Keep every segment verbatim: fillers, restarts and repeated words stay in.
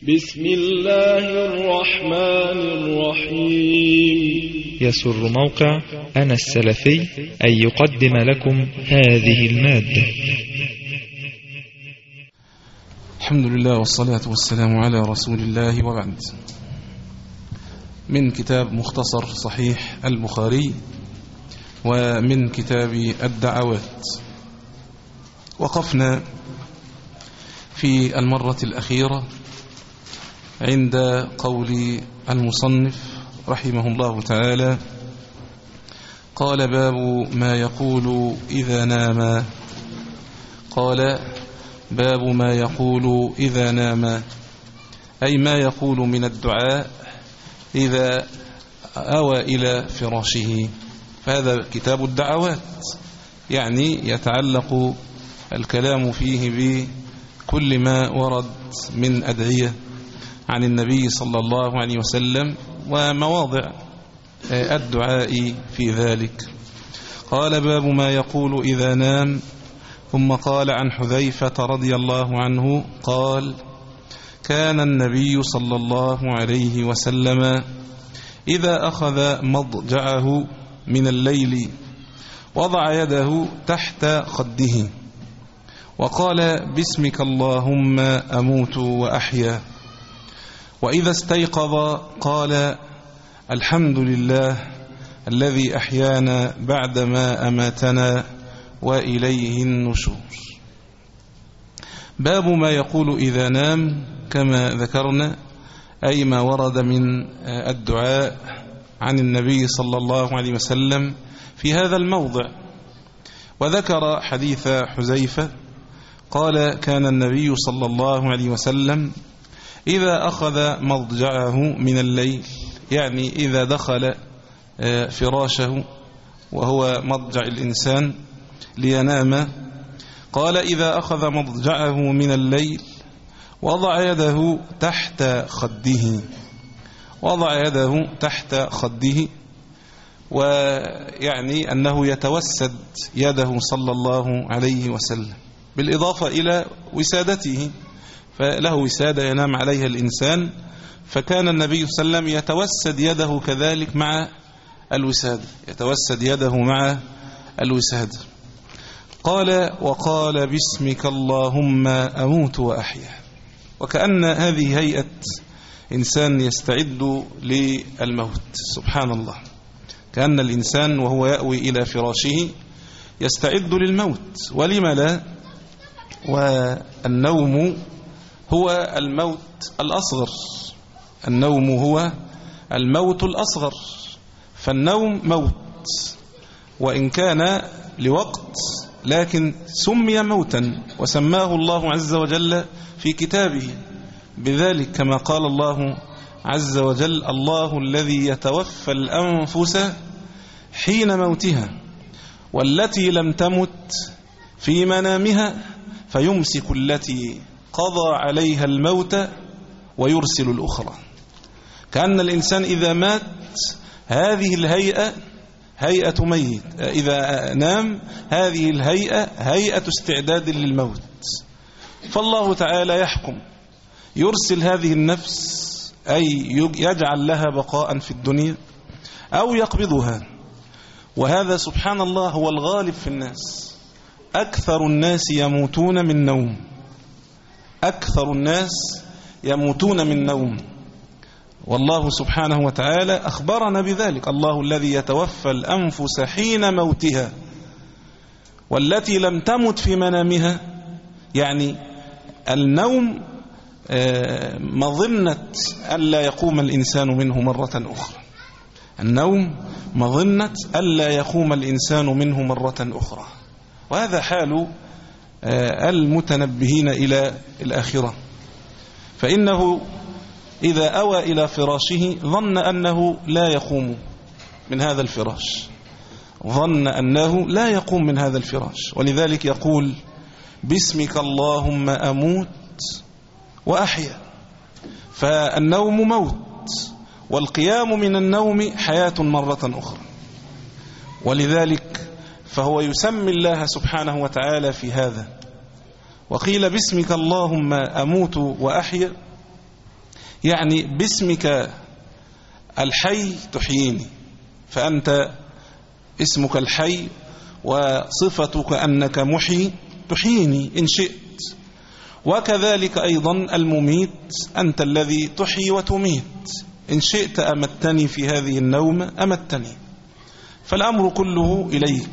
بسم الله الرحمن الرحيم. يسر موقع أنا السلفي أن يقدم لكم هذه المادة. الحمد لله والصلاة والسلام على رسول الله، وبعد. من كتاب مختصر صحيح البخاري ومن كتاب الدعوات. وقفنا في المرة الأخيرة عند قول المصنف رحمه الله تعالى: قال: باب ما يقول إذا نام. قال: باب ما يقول إذا نام، أي ما يقول من الدعاء إذا أوى إلى فراشه. فهذا كتاب الدعوات، يعني يتعلق الكلام فيه بكل ما ورد من أدعية عن النبي صلى الله عليه وسلم ومواضع الدعاء في ذلك. قال: باب ما يقول إذا نام. ثم قال عن حذيفة رضي الله عنه قال: كان النبي صلى الله عليه وسلم إذا أخذ مضجعه من الليل وضع يده تحت خده وقال: باسمك اللهم أموت وأحيا. وإذا استيقظ قال: الحمد لله الذي أحيانا بعدما أماتنا وإليه النشور. باب ما يقول إذا نام، كما ذكرنا، أي ما ورد من الدعاء عن النبي صلى الله عليه وسلم في هذا الموضع. وذكر حديث حذيفة قال: كان النبي صلى الله عليه وسلم إذا أخذ مضجعه من الليل، يعني إذا دخل فراشه وهو مضجع الإنسان لينام، قال: إذا أخذ مضجعه من الليل وضع يده تحت خده وضع يده تحت خده ويعني أنه يتوسد يده صلى الله عليه وسلم، بالإضافة إلى وسادته، فله وسادة ينام عليها الإنسان، فكان النبي صلى الله عليه وسلم يتوسد يده كذلك مع الوسادة، يتوسد يده مع الوسادة. قال: وقال: باسمك اللهم أموت وأحيا. وكأن هذه هيئة إنسان يستعد للموت. سبحان الله، كأن الإنسان وهو يأوي إلى فراشه يستعد للموت. ولم لا؟ والنوم هو الموت الأصغر، النوم هو الموت الأصغر. فالنوم موت، وإن كان لوقت لكن سمي موتا، وسماه الله عز وجل في كتابه بذلك، كما قال الله عز وجل: الله الذي يتوفى الأنفس حين موتها والتي لم تمت في منامها فيمسك التي قضى عليها الموت ويرسل الأخرى. كأن الإنسان إذا مات هذه الهيئة هيئة ميت، إذا نام هذه الهيئة هيئة استعداد للموت. فالله تعالى يحكم، يرسل هذه النفس، أي يجعل لها بقاء في الدنيا، أو يقبضها. وهذا سبحان الله هو الغالب في الناس. أكثر الناس يموتون من نوم، أكثر الناس يموتون من نوم. والله سبحانه وتعالى أخبرنا بذلك: الله الذي يتوفى الأنفس حين موتها والتي لم تمت في منامها. يعني النوم مظنة ألا يقوم الإنسان منه مرة أخرى، النوم مظنة ألا يقوم الإنسان منه مرة أخرى. وهذا حال المتنبهين إلى الآخرة، فإنه إذا أوى إلى فراشه ظن أنه لا يقوم من هذا الفراش، ظن أنه لا يقوم من هذا الفراش، ولذلك يقول: باسمك اللهم أموت وأحيا. فالنوم موت، والقيام من النوم حياة مرة أخرى. ولذلك فهو يسمي الله سبحانه وتعالى في هذا. وقيل: باسمك اللهم أموت وأحيا، يعني باسمك الحي تحييني، فأنت اسمك الحي وصفتك أنك محيي تحييني إن شئت. وكذلك أيضا المميت، أنت الذي تحيي وتميت، إن شئت أمتني في هذه النوم أمتني. فالأمر كله إليك.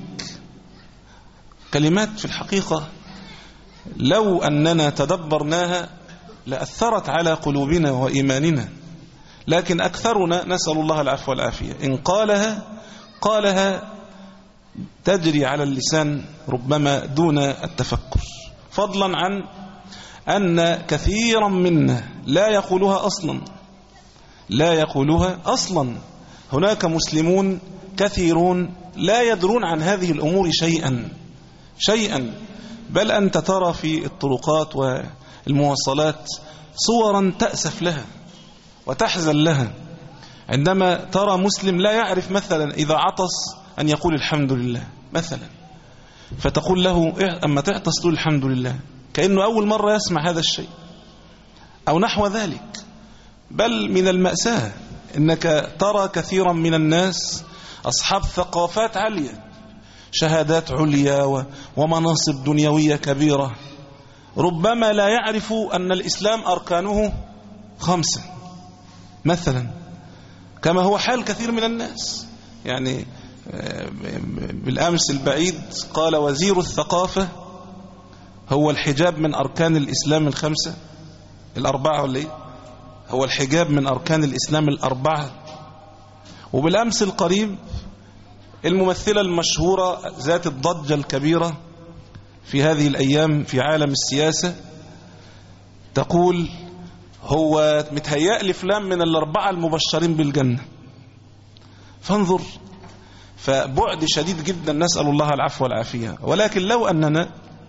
كلمات في الحقيقة لو أننا تدبرناها لأثرت على قلوبنا وإيماننا، لكن أكثرنا نسأل الله العفو والعافية إن قالها قالها تجري على اللسان ربما دون التفكر، فضلا عن أن كثيرا منا لا يقولها أصلا لا يقولها أصلا. هناك مسلمون كثيرون لا يدرون عن هذه الأمور شيئا شيئا بل أنت ترى في الطرقات والمواصلات صورا تأسف لها وتحزن لها، عندما ترى مسلم لا يعرف مثلا إذا عطس أن يقول الحمد لله مثلا، فتقول له أما تعطس تقول الحمد لله، كأنه أول مرة يسمع هذا الشيء أو نحو ذلك. بل من المأساة إنك ترى كثيرا من الناس أصحاب ثقافات عالية، شهادات عليا ومناصب دنيوية كبيرة، ربما لا يعرف أن الإسلام أركانه خمسة مثلا، كما هو حال كثير من الناس. يعني بالأمس البعيد قال وزير الثقافة هو الحجاب من أركان الإسلام الخمسة الأربعة ولا إيه؟ هو الحجاب من أركان الإسلام الأربعة. وبالأمس القريب الممثلة المشهورة ذات الضجة الكبيرة في هذه الأيام في عالم السياسة تقول هو متهيأ لفلان من الأربعة المبشرين بالجنة. فانظر، فبعد شديد جدا، نسأل الله العفو والعافية. ولكن لو أننا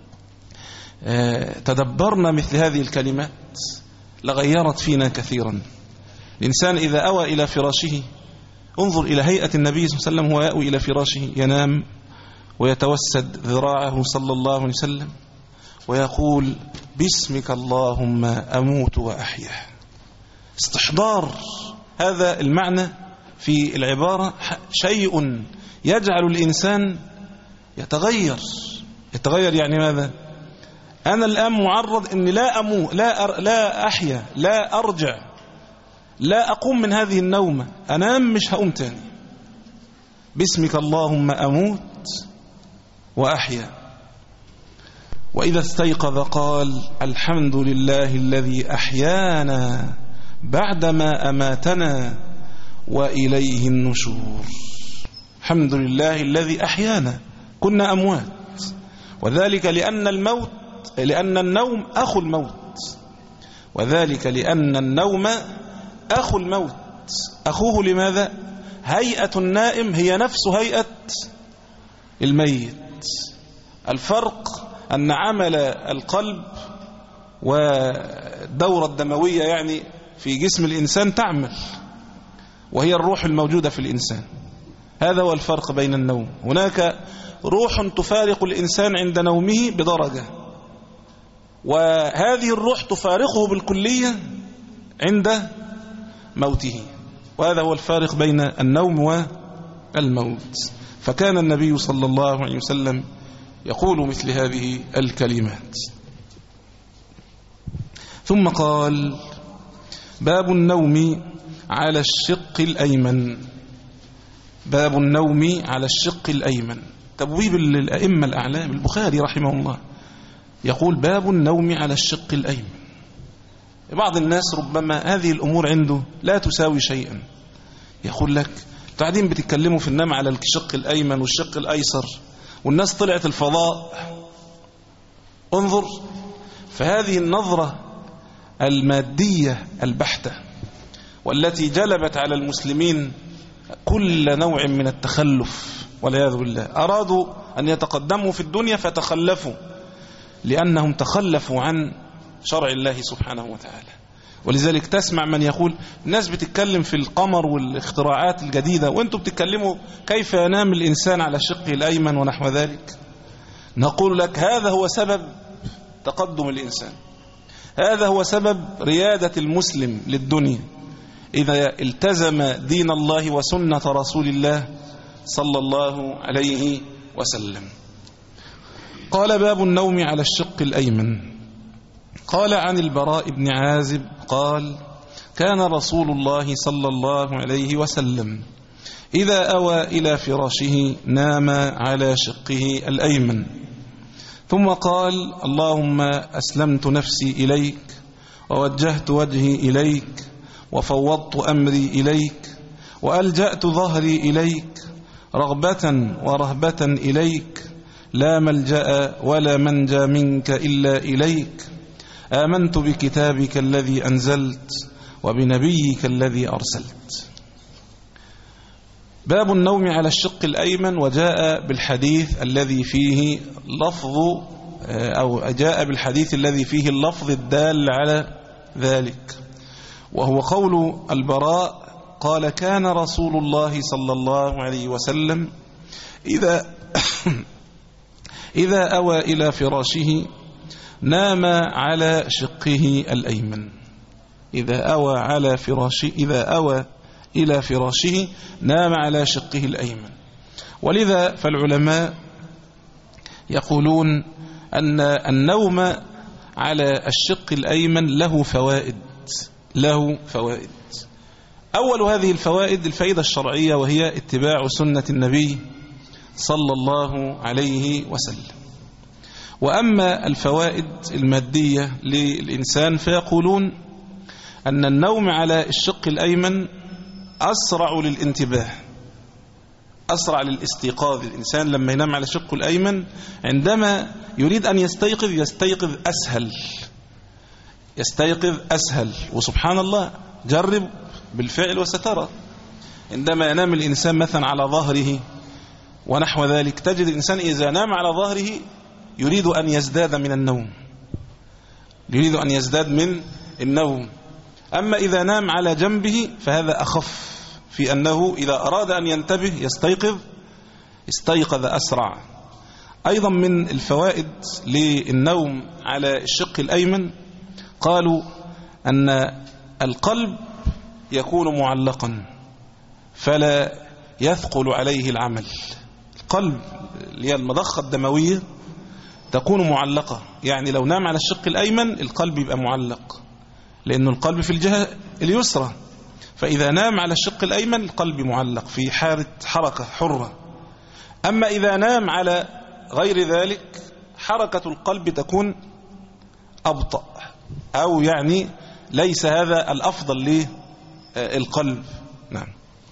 تدبرنا مثل هذه الكلمات لغيرت فينا كثيرا. الإنسان إذا أوى إلى فراشه، انظر إلى هيئة النبي صلى الله عليه وسلم، هو يأوي إلى فراشه ينام ويتوسد ذراعه صلى الله عليه وسلم ويقول باسمك اللهم أموت وأحيا. استحضار هذا المعنى في العبارة شيء يجعل الإنسان يتغير. يتغير يعني ماذا؟ أنا الآن معرض أني لا أمو لا أر لا أحيا لا أرجع، لا أقوم من هذه النومة، أنام مش هقوم تاني. باسمك اللهم أموت وأحيا. وإذا استيقظ قال الحمد لله الذي أحيانا بعدما أماتنا وإليه النشور. الحمد لله الذي أحيانا، كنا أموات، وذلك لأن الموت لأن النوم أخو الموت، وذلك لأن النوم أخو الموت. أخوه لماذا؟ هيئة النائم هي نفس هيئة الميت. الفرق أن عمل القلب والدورة الدموية يعني في جسم الإنسان تعمل، وهي الروح الموجودة في الإنسان. هذا هو الفرق بين النوم. هناك روح تفارق الإنسان عند نومه بدرجة، وهذه الروح تفارقه بالكلية عند موته، وهذا هو الفارق بين النوم والموت. فكان النبي صلى الله عليه وسلم يقول مثل هذه الكلمات. ثم قال باب النوم على الشق الأيمن. باب النوم على الشق الأيمن، تبويب الأئمة الأعلام. البخاري رحمه الله يقول باب النوم على الشق الأيمن. بعض الناس ربما هذه الأمور عنده لا تساوي شيئا، يقول لك قاعدين بتتكلموا في النوم على الشق الأيمن والشق الأيسر، والناس طلعت الفضاء. انظر، فهذه النظرة المادية البحتة والتي جلبت على المسلمين كل نوع من التخلف والعياذ بالله. أرادوا أن يتقدموا في الدنيا فتخلفوا، لأنهم تخلفوا عن شرع الله سبحانه وتعالى. ولذلك تسمع من يقول الناس بتتكلم في القمر والاختراعات الجديدة، وانتم بتتكلموا كيف ينام الإنسان على شقه الأيمن ونحو ذلك. نقول لك هذا هو سبب تقدم الإنسان. هذا هو سبب ريادة المسلم للدنيا إذا التزم دين الله وسنة رسول الله صلى الله عليه وسلم. قال: باب النوم على الشق الأيمن. قال عن البراء بن عازب قال: كان رسول الله صلى الله عليه وسلم إذا أوى إلى فراشه نام على شقه الأيمن، ثم قال: اللهم أسلمت نفسي إليك ووجهت وجهي إليك وفوضت أمري إليك وألجأت ظهري إليك رغبة ورهبة إليك، لا ملجأ ولا منجى منك إلا إليك، آمنت بكتابك الذي أنزلت وبنبيك الذي أرسلت. باب النوم على الشق الأيمن. وجاء بالحديث الذي فيه لفظ أو جاء بالحديث الذي فيه اللفظ الدال على ذلك، وهو قول البراء قال: كان رسول الله صلى الله عليه وسلم إذا إذا أوى إلى فراشه نام على شقه الأيمن. إذا أوى على فراشه إذا أوى إلى فراشه نام على شقه الأيمن. ولذا فالعلماء يقولون أن النوم على الشق الأيمن له فوائد له فوائد أول هذه الفوائد الفائدة الشرعية، وهي اتباع سنة النبي صلى الله عليه وسلم. وأما الفوائد المادية للإنسان فيقولون أن النوم على الشق الأيمن أسرع للانتباه، أسرع للاستيقاظ. الإنسان لما ينام على شقه الأيمن عندما يريد أن يستيقظ يستيقظ أسهل يستيقظ أسهل وسبحان الله جرب بالفعل وسترى. عندما ينام الإنسان مثلا على ظهره ونحو ذلك، تجد الإنسان إذا نام على ظهره يريد أن يزداد من النوم يريد أن يزداد من النوم أما إذا نام على جنبه فهذا أخف، في أنه إذا أراد أن ينتبه يستيقظ استيقظ أسرع. أيضا من الفوائد للنوم على الشق الأيمن قالوا أن القلب يكون معلقا فلا يثقل عليه العمل. القلب اللي هي المضخة الدموية تكون معلقة، يعني لو نام على الشق الأيمن القلب يبقى معلق، لأن القلب في الجهة اليسرى، فإذا نام على الشق الأيمن القلب معلق في حالة حركة حرة. أما إذا نام على غير ذلك حركة القلب تكون أبطأ، أو يعني ليس هذا الأفضل للقلب. نعم.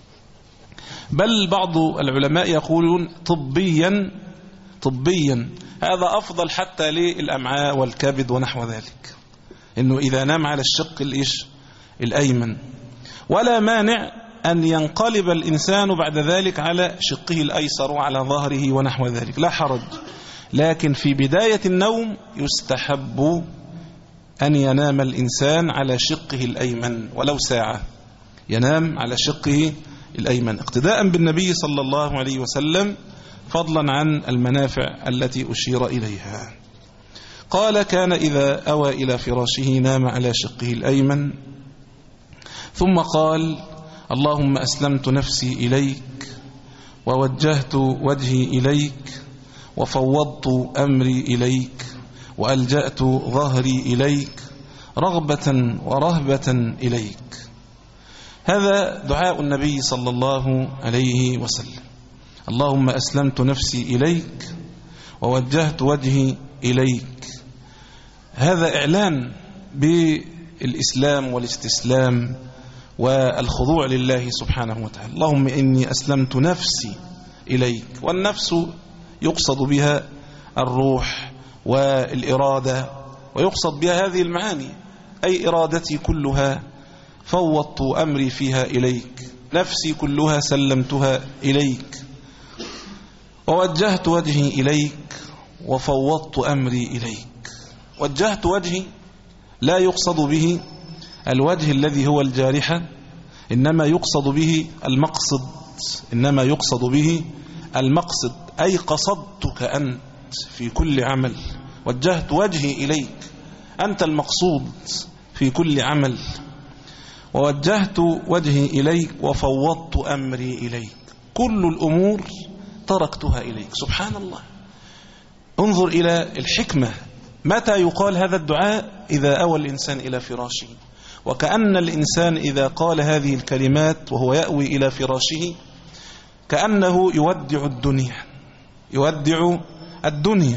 بل بعض العلماء يقولون طبيا طبيا هذا أفضل حتى للأمعاء والكبد ونحو ذلك، إنه إذا نام على الشق الإيش الأيمن. ولا مانع أن ينقلب الإنسان بعد ذلك على شقه الأيسر وعلى ظهره ونحو ذلك، لا حرج، لكن في بداية النوم يستحب أن ينام الإنسان على شقه الأيمن ولو ساعة، ينام على شقه الأيمن اقتداء بالنبي صلى الله عليه وسلم، فضلا عن المنافع التي أشير إليها. قال: كان إذا أوى إلى فراشه نام على شقه الأيمن، ثم قال: اللهم أسلمت نفسي إليك ووجهت وجهي إليك وفوضت أمري إليك وألجأت ظهري إليك رغبة ورهبة إليك. هذا دعاء النبي صلى الله عليه وسلم. اللهم أسلمت نفسي إليك ووجهت وجهي إليك. هذا إعلان بالإسلام والاستسلام والخضوع لله سبحانه وتعالى. اللهم إني أسلمت نفسي إليك، والنفس يقصد بها الروح والإرادة، ويقصد بها هذه المعاني، أي إرادتي كلها فوضت أمري فيها إليك، نفسي كلها سلمتها إليك، ووجهت وجهي إليك وفوضت أمري إليك. وجهت وجهي لا يقصد به الوجه الذي هو الجارحة، إنما يقصد به المقصد إنما يقصد به المقصد أي قصدتك أنت في كل عمل. وجهت وجهي إليك أنت المقصود في كل عمل. ووجهت وجهي إليك وفوضت أمري إليك، كل الأمور تركتها إليك. سبحان الله، انظر إلى الحكمة. متى يقال هذا الدعاء؟ إذا أوى الإنسان إلى فراشه، وكأن الإنسان إذا قال هذه الكلمات وهو يأوي إلى فراشه كأنه يودع الدنيا، يودع الدنيا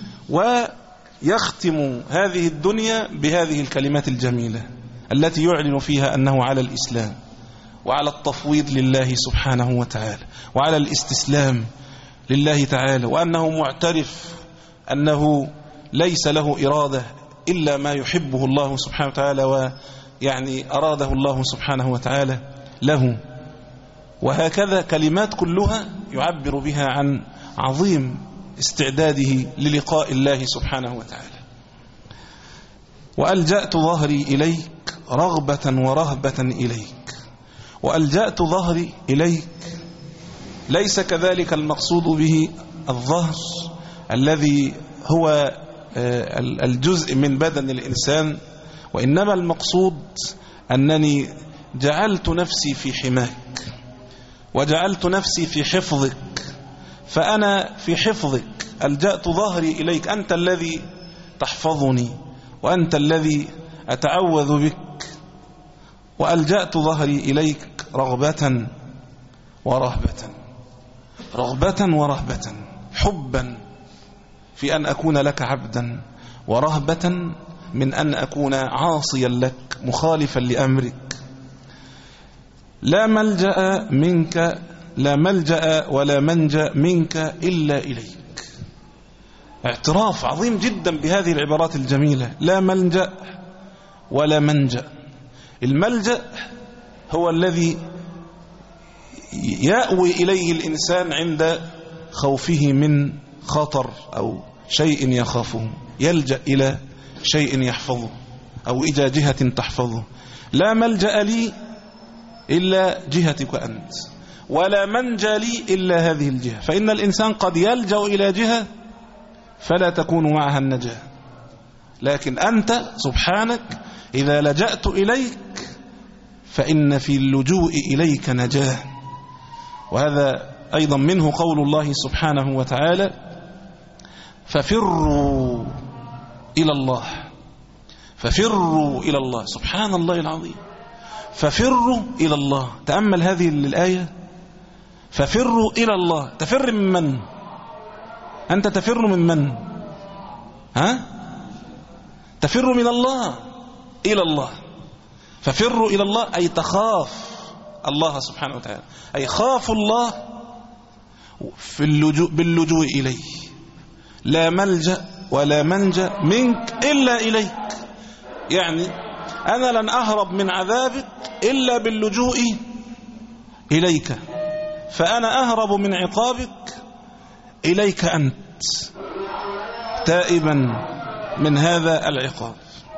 ويختم هذه الدنيا بهذه الكلمات الجميلة التي يعلن فيها أنه على الإسلام وعلى التفويض لله سبحانه وتعالى وعلى الاستسلام لله تعالى، وأنه معترف أنه ليس له إرادة إلا ما يحبه الله سبحانه وتعالى ويعني أراده الله سبحانه وتعالى له. وهكذا كلمات كلها يعبر بها عن عظيم استعداده للقاء الله سبحانه وتعالى. وألجأت ظهري إليك رغبة ورهبة إليك. وألجأت ظهري إليك ليس كذلك المقصود به الظهر الذي هو الجزء من بدن الإنسان، وإنما المقصود أنني جعلت نفسي في حماك وجعلت نفسي في حفظك، فأنا في حفظك. ألجأت ظهري إليك، أنت الذي تحفظني وأنت الذي أتعوذ بك. وألجأت ظهري إليك رغبة ورهبة، رغبة ورهبة، حبا في أن أكون لك عبدا، ورهبة من أن أكون عاصيا لك مخالفا لأمرك. لا ملجأ منك، لا ملجأ ولا منجأ منك إلا إليك. اعتراف عظيم جدا بهذه العبارات الجميلة. لا ملجأ ولا منجأ. الملجأ هو الذي يأوي إليه الإنسان عند خوفه من خطر أو شيء يخافه، يلجأ إلى شيء يحفظه أو إلى جهة تحفظه. لا ملجأ لي إلا جهتك أنت، ولا منجى لي إلا هذه الجهة. فإن الإنسان قد يلجأ إلى جهة فلا تكون معها النجاة، لكن أنت سبحانك إذا لجأت إليك فإن في اللجوء إليك نجاة. وهذا أيضا منه قول الله سبحانه وتعالى: ففروا إلى الله، ففروا إلى الله. سبحان الله العظيم، ففروا إلى الله. تأمل هذه الآية، ففروا إلى الله. تفر من من؟ أنت تفر من من؟ ها؟ تفر من الله إلى الله. ففروا إلى الله أي تخاف الله سبحانه وتعالى، أي خاف الله في اللجوء باللجوء إليه. لا ملجأ ولا منجأ منك إلا إليك، يعني أنا لن أهرب من عذابك إلا باللجوء إليك، فأنا أهرب من عقابك إليك أنت، تائبا من هذا العقاب.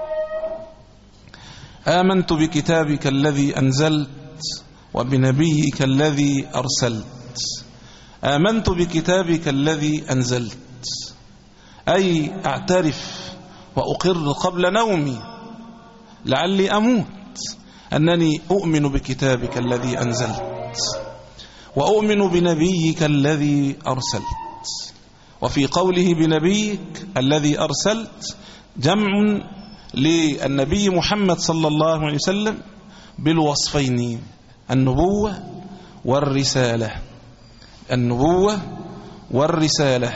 آمنت بكتابك الذي أنزلت وبنبيك الذي أرسلت. آمنت بكتابك الذي أنزلت أي أعترف وأقر قبل نومي لعلي أموت أنني أؤمن بكتابك الذي أنزلت وأؤمن بنبيك الذي أرسلت. وفي قوله بنبيك الذي أرسلت جمع للنبي محمد صلى الله عليه وسلم بالوصفين: النبوة والرسالة، النبوة والرسالة.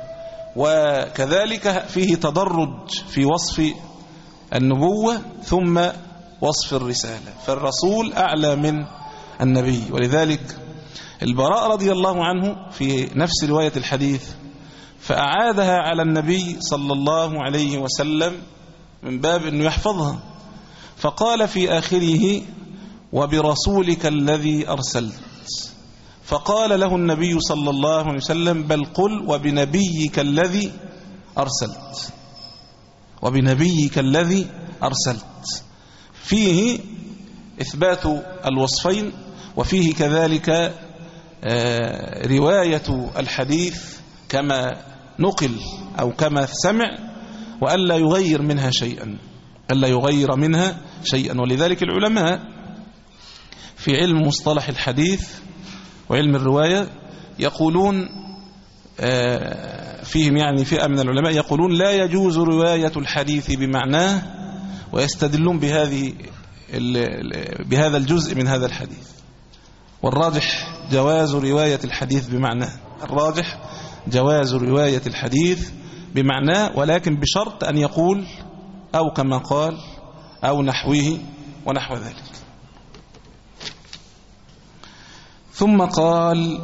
وكذلك فيه تدرج في وصف النبوة ثم وصف الرسالة، فالرسول أعلى من النبي. ولذلك البراء رضي الله عنه في نفس رواية الحديث فأعادها على النبي صلى الله عليه وسلم من باب أنه يحفظها، فقال في آخره: وبرسولك الذي أرسلت. فقال له النبي صلى الله عليه وسلم: بل قل وبنبيك الذي أرسلت، وبنبيك الذي أرسلت. فيه إثبات الوصفين، وفيه كذلك رواية الحديث كما نقل أو كما سمع وألا يغير منها شيئا ألا يغير منها شيئا. ولذلك العلماء في علم مصطلح الحديث وعلم الرواية يقولون فيهم يعني فئة من العلماء يقولون لا يجوز رواية الحديث بمعناه، ويستدلون بهذه بهذا الجزء من هذا الحديث. والراجح جواز رواية الحديث بمعناه، الراجح جواز رواية الحديث بمعناه، ولكن بشرط أن يقول أو كما قال أو نحوه ونحو ذلك. ثم قال: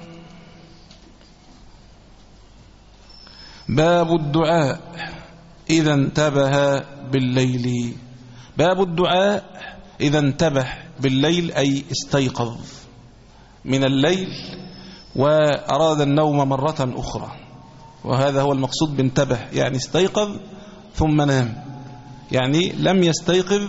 باب الدعاء إذا انتبه بالليل. باب الدعاء إذا انتبه بالليل أي استيقظ من الليل وأراد النوم مرة أخرى، وهذا هو المقصود بانتبه، يعني استيقظ ثم نام، يعني لم يستيقظ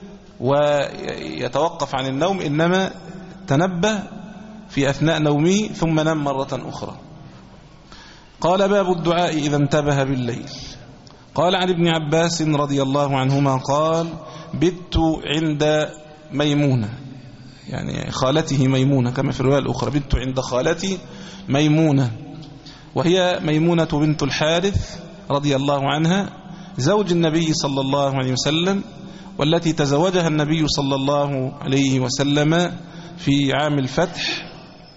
ويتوقف عن النوم، إنما تنبه في أثناء نومه ثم نام مرة أخرى. قال: باب الدعاء إذا انتبه بالليل. قال عن ابن عباس رضي الله عنهما قال: بت عند ميمونة، يعني خالته ميمونة كما في الرواية الأخرى، بت عند خالتي ميمونة، وهي ميمونة بنت الحارث رضي الله عنها زوج النبي صلى الله عليه وسلم، والتي تزوجها النبي صلى الله عليه وسلم في عام الفتح،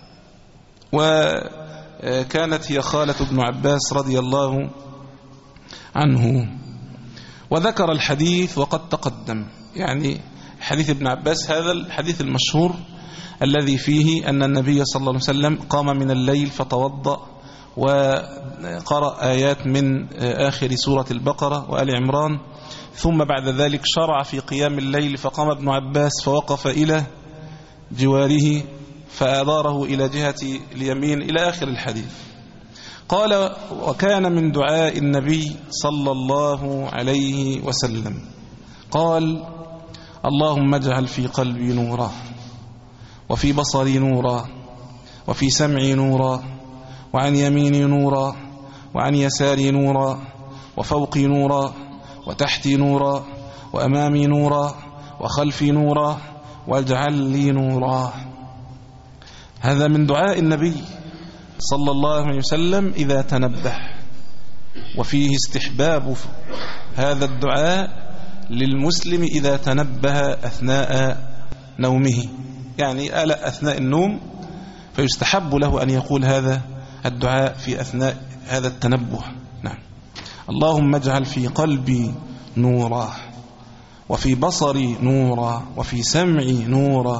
وكانت هي خالة ابن عباس رضي الله عنه. وذكر الحديث وقد تقدم، يعني حديث ابن عباس هذا الحديث المشهور الذي فيه أن النبي صلى الله عليه وسلم قام من الليل فتوضأ وقرأ آيات من آخر سورة البقرة وآل عمران، ثم بعد ذلك شرع في قيام الليل، فقام ابن عباس فوقف إلى جواره فأداره إلى جهة اليمين إلى آخر الحديث. قال: وكان من دعاء النبي صلى الله عليه وسلم قال: اللهم اجعل في قلبي نورا، وفي بصري نورا، وفي سمعي نورا، وعن يميني نورا، وعن يساري نورا، وفوقي نورا، وتحتي نورا، وأمامي نورا، وخلفي نورا، واجعل لي نورا. هذا من دعاء النبي صلى الله عليه وسلم إذا تنبه، وفيه استحباب هذا الدعاء للمسلم إذا تنبه أثناء نومه، يعني آلأ أثناء النوم، فيستحب له أن يقول هذا الدعاء في أثناء هذا التنبه. نعم. اللهم اجعل في قلبي نورا، وفي بصري نورا، وفي سمعي نورا.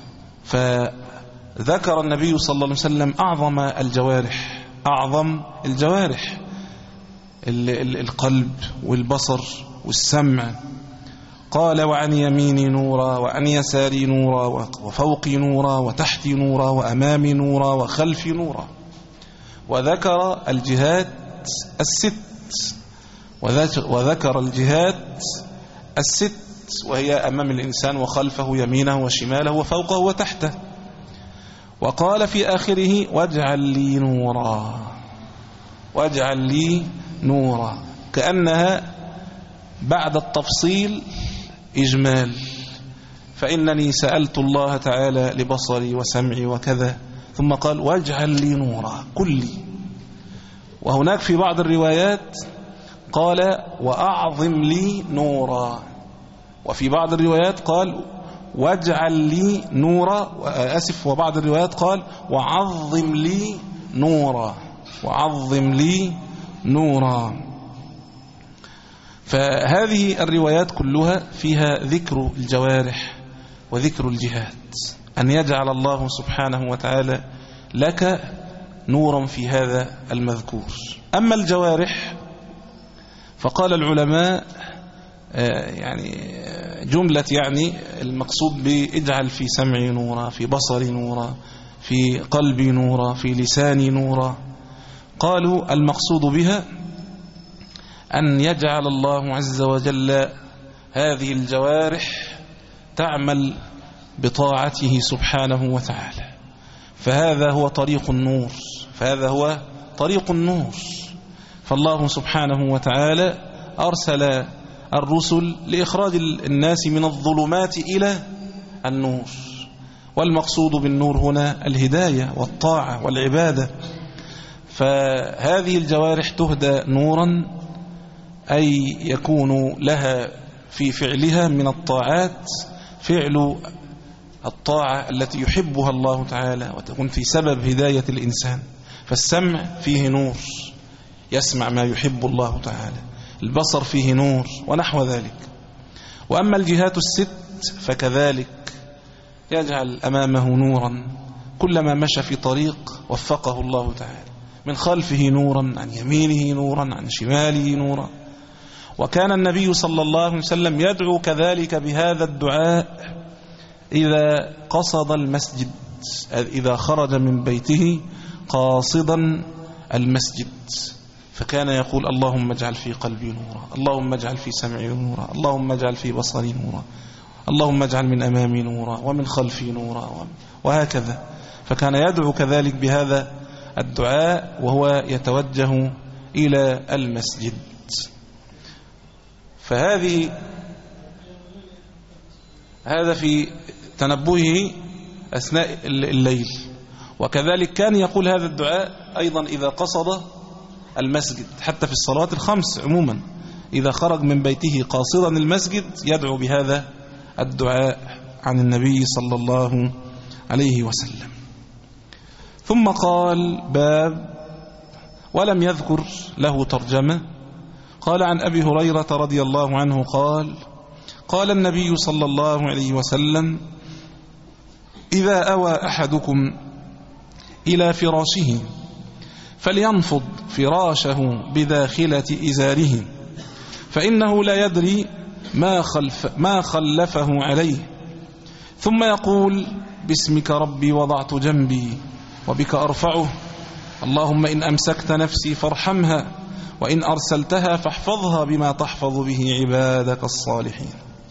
فذكر النبي صلى الله عليه وسلم أعظم الجوارح، أعظم الجوارح القلب والبصر والسمع. قال: وعن يميني نورا، وعن يساري نورا، وفوقي نورا، وتحتي نورا، وأمامي نورا، وخلفي نورا. وذكر الجهات الست، وذكر الجهات الست وهي أمام الإنسان وخلفه يمينه وشماله وفوقه وتحته. وقال في آخره: واجعل لي نورا، واجعل لي نورا، كأنها بعد التفصيل إجمال، فإنني سألت الله تعالى لبصري وسمعي وكذا، ثم قال: واجعل لي نورا كلي. وهناك في بعض الروايات قال: وأعظم لي نورا، وفي بعض الروايات قال: واجعل لي نورا، أسف، وبعض الروايات قال: وعظم لي نورا، وعظم لي نورا. فهذه الروايات كلها فيها ذكر الجوارح وذكر الجهات، أن يجعل الله سبحانه وتعالى لك نورا في هذا المذكور. أما الجوارح فقال العلماء يعني جملة، يعني المقصود بإجعل في سمعي نورا، في بصري نورا، في قلبي نورا، في لساني نورا. قالوا المقصود بها أن يجعل الله عز وجل هذه الجوارح تعمل بطاعته سبحانه وتعالى، فهذا هو طريق النور، فهذا هو طريق النور. فالله سبحانه وتعالى أرسل الرسل لإخراج الناس من الظلمات إلى النور، والمقصود بالنور هنا الهداية والطاعة والعبادة. فهذه الجوارح تهدى نورا، أي يكون لها في فعلها من الطاعات فعل الطاعة التي يحبها الله تعالى وتكون في سبب هداية الإنسان. فالسمع فيه نور، يسمع ما يحب الله تعالى، البصر فيه نور ونحو ذلك. وأما الجهات الست فكذلك، يجعل أمامه نورا، كلما مشى في طريق وفقه الله تعالى، من خلفه نورا، عن يمينه نورا، عن شماله نورا. وكان النبي صلى الله عليه وسلم يدعو كذلك بهذا الدعاء إذا قصد المسجد، إذا خرج من بيته قاصدا المسجد، فكان يقول اللهم اجعل في قلبي نورا، اللهم اجعل في سمعي نورا، اللهم اجعل في بصري نورا، اللهم اجعل من أمامي نورا ومن خلفي نورا، وهكذا. فكان يدعو كذلك بهذا الدعاء وهو يتوجه إلى المسجد. فهذه هذا في تنبهه أثناء الليل. وكذلك كان يقول هذا الدعاء أيضا إذا قصد المسجد، حتى في الصلاة الخمس عموما إذا خرج من بيته قاصدا المسجد يدعو بهذا الدعاء عن النبي صلى الله عليه وسلم. ثم قال باب ولم يذكر له ترجمة. قال عن أبي هريرة رضي الله عنه قال قال النبي صلى الله عليه وسلم إذا أوى أحدكم إلى فراشه فلينفض فراشه بداخلة إزاره، فإنه لا يدري ما, خلف ما خلفه عليه، ثم يقول باسمك ربي وضعت جنبي وبك أرفعه، اللهم إن أمسكت نفسي فارحمها، وإن أرسلتها فاحفظها بما تحفظ به عبادك الصالحين.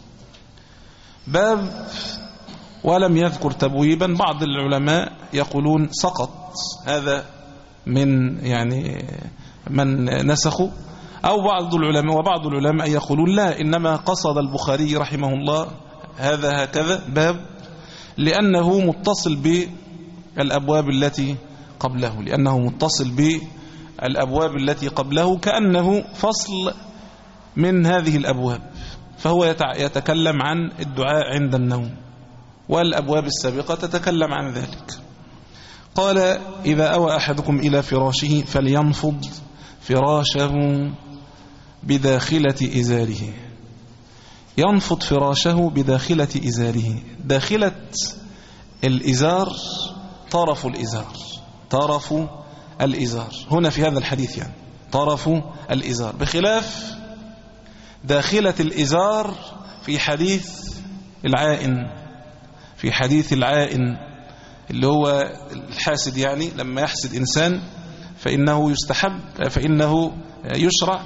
باب ولم يذكر تبويبا. بعض العلماء يقولون سقط هذا من يعني من نسخوا، أو بعض العلماء وبعض العلماء يقولون لا، إنما قصد البخاري رحمه الله هذا هكذا باب لأنه متصل بالأبواب التي قبله، لأنه متصل بالأبواب التي قبله كأنه فصل من هذه الأبواب، فهو يتكلم عن الدعاء عند النوم، والأبواب السابقة تتكلم عن ذلك. قال إذا أوى أحدكم إلى فراشه فلينفض فراشه بداخلة إزاره. ينفض فراشه بداخلة إزاره. داخلة الإزار طرف الإزار، طرف الإزار هنا في هذا الحديث يعني طرف الإزار، بخلاف داخلة الإزار في حديث العائن، في حديث العائن اللي هو الحاسد، يعني لما يحسد إنسان فإنه يستحب فإنه يشرع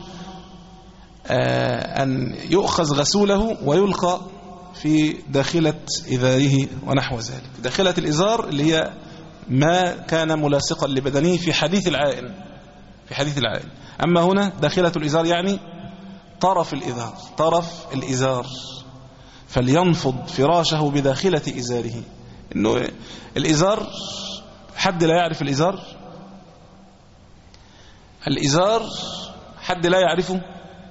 أن يؤخذ غسوله ويلقى في داخلة إزاره ونحو ذلك. داخلة الإزار اللي هي ما كان ملاصقا لبدنه في حديث العائن، في حديث العائن. أما هنا داخلة الإزار يعني طرف الإزار، طرف الإزار. فلينفض فراشه بداخلة إزاره. إنه الإزار حد لا يعرف الإزار؟ الإزار حد لا يعرفه؟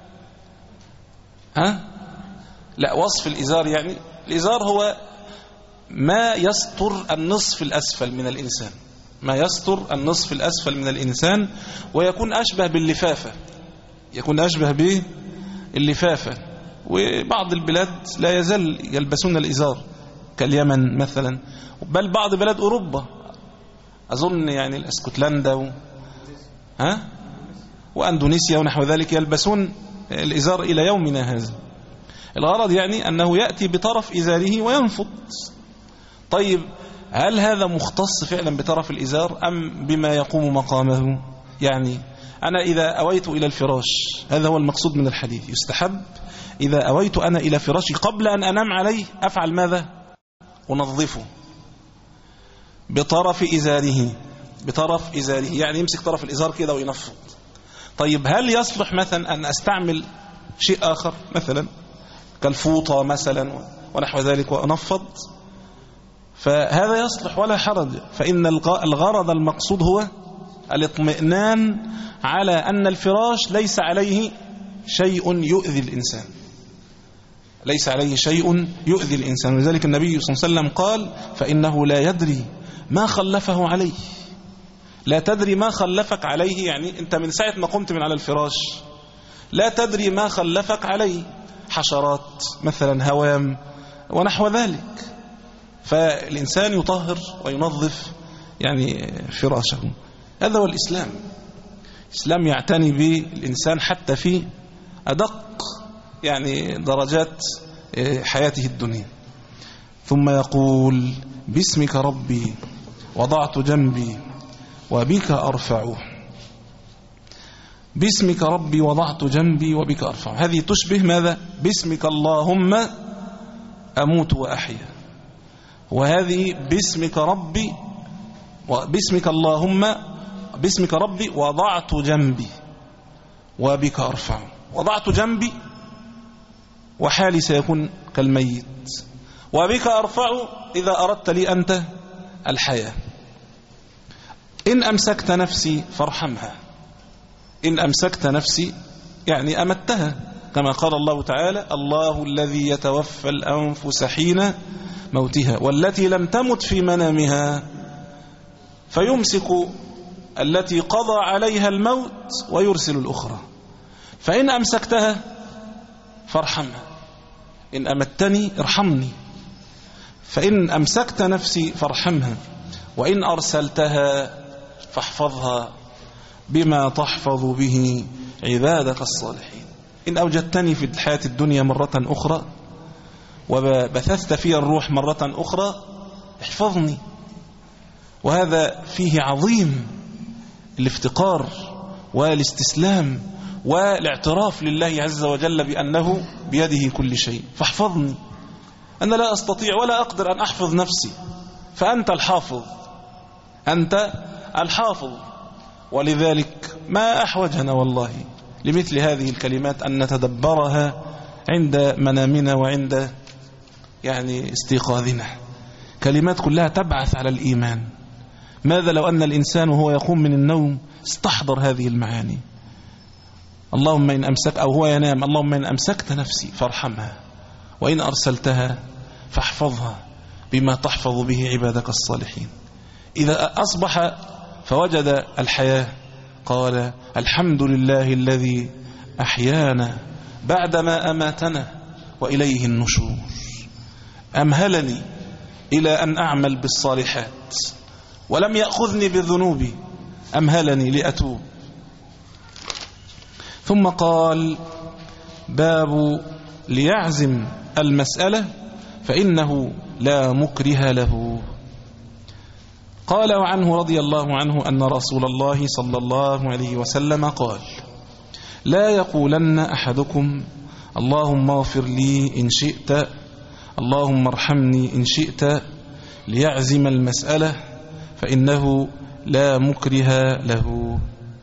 ها؟ لا، وصف الإزار يعني الإزار هو ما يستر النصف الأسفل من الإنسان، ما يستر النصف الأسفل من الإنسان، ويكون أشبه باللفافة، يكون أشبه باللفافة. وبعض البلاد لا يزال يلبسون الإزار كاليمن مثلا، بل بعض بلاد أوروبا أظن يعني اسكتلندا و... ها؟ وأندونيسيا ونحو ذلك يلبسون الإزار إلى يومنا هذا. الغرض يعني أنه يأتي بطرف إزاره وينفض. طيب هل هذا مختص فعلا بطرف الإزار أم بما يقوم مقامه؟ يعني أنا إذا أويت إلى الفراش، هذا هو المقصود من الحديث، يستحب إذا أويت أنا إلى فراشي قبل أن أنام عليه أفعل ماذا؟ أنظفه بطرف إزاره، بطرف إزاره يعني يمسك طرف الإزار كده وينفض. طيب هل يصلح مثلا أن أستعمل شيء آخر مثلا كالفوطة مثلا ونحو ذلك وأنفض، فهذا يصلح ولا حرج. فإن الغرض المقصود هو الاطمئنان على أن الفراش ليس عليه شيء يؤذي الإنسان، ليس عليه شيء يؤذي الإنسان. ولذلك النبي صلى الله عليه وسلم قال فإنه لا يدري ما خلفه عليه. لا تدري ما خلفك عليه، يعني أنت من ساعة ما قمت من على الفراش لا تدري ما خلفك عليه، حشرات مثلا، هوام ونحو ذلك. فالإنسان يطهر وينظف يعني فراشه. هذا هو الإسلام. الإسلام يعتني بالإنسان حتى في أدق يعني درجات حياته الدنيا. ثم يقول باسمك ربي وضعت جنبي وبك أرفع. باسمك ربي وضعت جنبي وبك أرفع، هذه تشبه ماذا؟ باسمك اللهم أموت وأحيا. وهذه باسمك ربي وباسمك اللهم باسمك ربي وضعت جنبي وبك أرفع. وضعت جنبي وحالي سيكون كالميت، وبك أرفع إذا أردت لي أنت الحياة. إن أمسكت نفسي فارحمها، إن أمسكت نفسي يعني أمتها، كما قال الله تعالى الله الذي يتوفى الأنفس حين موتها والتي لم تمت في منامها فيمسك التي قضى عليها الموت ويرسل الأخرى. فإن أمسكتها فارحمها، إن أمتني ارحمني. فإن أمسكت نفسي فارحمها، وإن أرسلتها فاحفظها بما تحفظ به عبادك الصالحين. إن أوجدتني في الحياة الدنيا مرة أخرى وبثثت في الروح مرة أخرى احفظني. وهذا فيه عظيم الافتقار والاستسلام والاعتراف لله عز وجل بأنه بيده كل شيء. فاحفظني، أنا لا أستطيع ولا أقدر أن أحفظ نفسي، فأنت الحافظ، أنت الحافظ. ولذلك ما أحوجنا والله لمثل هذه الكلمات أن نتدبرها عند منامنا وعند يعني استيقاظنا. كلمات كلها تبعث على الإيمان. ماذا لو أن الإنسان وهو يقوم من النوم استحضر هذه المعاني؟ اللهم إن أمسك، أو هو ينام اللهم إن أمسكت نفسي فارحمها وإن أرسلتها فاحفظها بما تحفظ به عبادك الصالحين. إذا أصبح فوجد الحياة قال الحمد لله الذي أحيانا بعدما أماتنا وإليه النشور. أمهلني إلى أن أعمل بالصالحات ولم يأخذني بالذنوب، أمهلني لأتوب. ثم قال باب ليعزم المسألة فإنه لا مكره له. قال وعنه رضي الله عنه أن رسول الله صلى الله عليه وسلم قال لا يقولن أحدكم اللهم اغفر لي إن شئت اللهم ارحمني إن شئت ليعزم المسألة فإنه لا مكره له.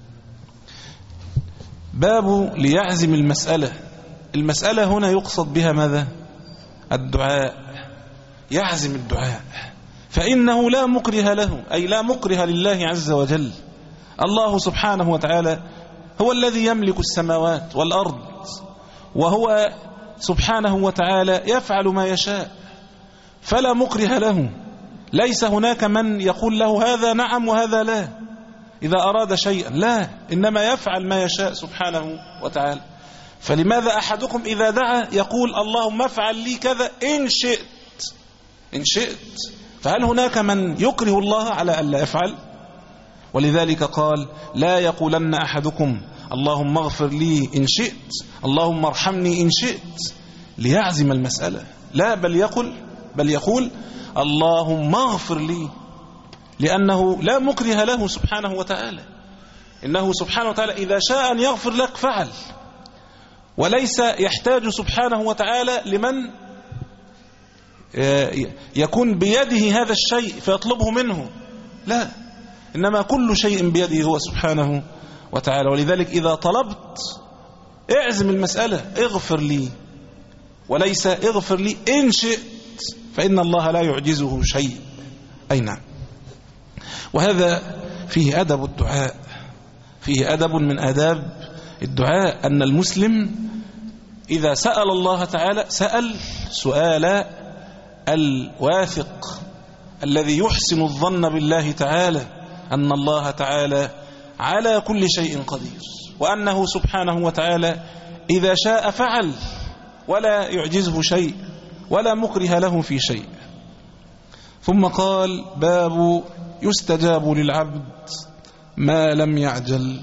باب ليعزم المسألة. المسألة هنا يقصد بها ماذا؟ الدعاء. يعزم الدعاء فإنه لا مكره له، أي لا مكره لله عز وجل. الله سبحانه وتعالى هو الذي يملك السماوات والأرض، وهو سبحانه وتعالى يفعل ما يشاء، فلا مكره له. ليس هناك من يقول له هذا نعم وهذا لا إذا أراد شيئا، لا، إنما يفعل ما يشاء سبحانه وتعالى. فلماذا أحدكم إذا دعا يقول اللهم افعل لي كذا إن شئت إن شئت؟ فهل هناك من يكره الله على أن لا يفعل؟ ولذلك قال لا يقولن أحدكم اللهم اغفر لي إن شئت اللهم ارحمني إن شئت ليعزم المسألة. لا، بل يقول بل يقول اللهم اغفر لي، لأنه لا مكره له سبحانه وتعالى. إنه سبحانه وتعالى إذا شاء أن يغفر لك فعل، وليس يحتاج سبحانه وتعالى لمن يكون بيده هذا الشيء فيطلبه منه، لا، إنما كل شيء بيده هو سبحانه وتعالى. ولذلك إذا طلبت اعزم المسألة اغفر لي، وليس اغفر لي إن شئت، فإن الله لا يعجزه شيء. أي نعم. وهذا فيه أدب الدعاء، فيه أدب من آداب الدعاء، أن المسلم إذا سأل الله تعالى سأل سؤال الواثق الذي يحسن الظن بالله تعالى أن الله تعالى على كل شيء قدير، وأنه سبحانه وتعالى إذا شاء فعل ولا يعجزه شيء ولا مكره له في شيء. ثم قال: باب يستجاب للعبد ما لم يعجل.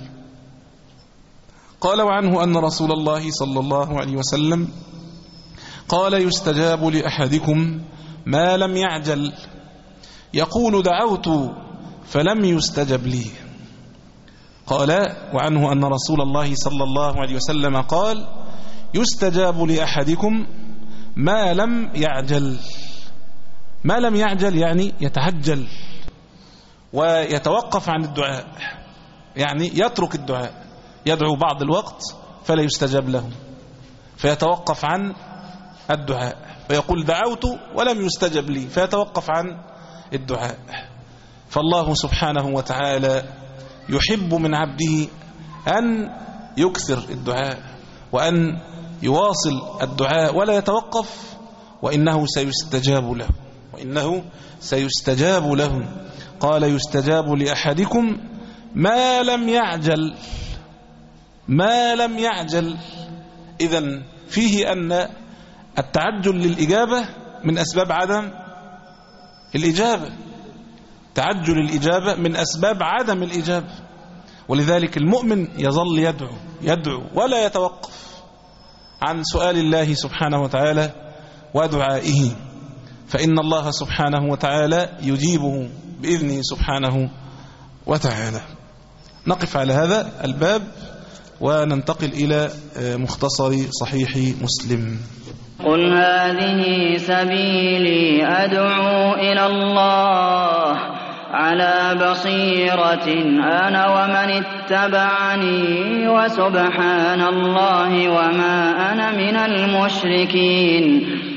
قال: وعنه أن رسول الله صلى الله عليه وسلم قال: يستجاب لأحدكم ما لم يعجل، يقول: دعوت فلم يستجب لي. قال: وعنه أن رسول الله صلى الله عليه وسلم قال: يستجاب لأحدكم ما لم يعجل. ما لم يعجل يعني يتعجل ويتوقف عن الدعاء، يعني يترك الدعاء، يدعو بعض الوقت فلا يستجاب له، فيتوقف عن الدعاء، فيقول: دعوت ولم يستجب لي، فيتوقف عن الدعاء. فالله سبحانه وتعالى يحب من عبده أن يكثر الدعاء وأن يواصل الدعاء ولا يتوقف، وإنه سيستجاب له، وإنه سيستجاب له. قال: يستجاب لأحدكم ما لم يعجل. ما لم يعجل، إذن فيه أن التعجل للإجابة من أسباب عدم الإجابة، تعجل الإجابة من أسباب عدم الإجابة. ولذلك المؤمن يظل يدعو يدعو ولا يتوقف عن سؤال الله سبحانه وتعالى ودعائه، فإن الله سبحانه وتعالى يجيبه بإذنه سبحانه وتعالى. نقف على هذا الباب وننتقل إلى مختصر صحيح مسلم. قل هذه سبيلي أدعو إلى الله على بصيرة أنا ومن اتبعني وسبحان الله وما أنا من المشركين.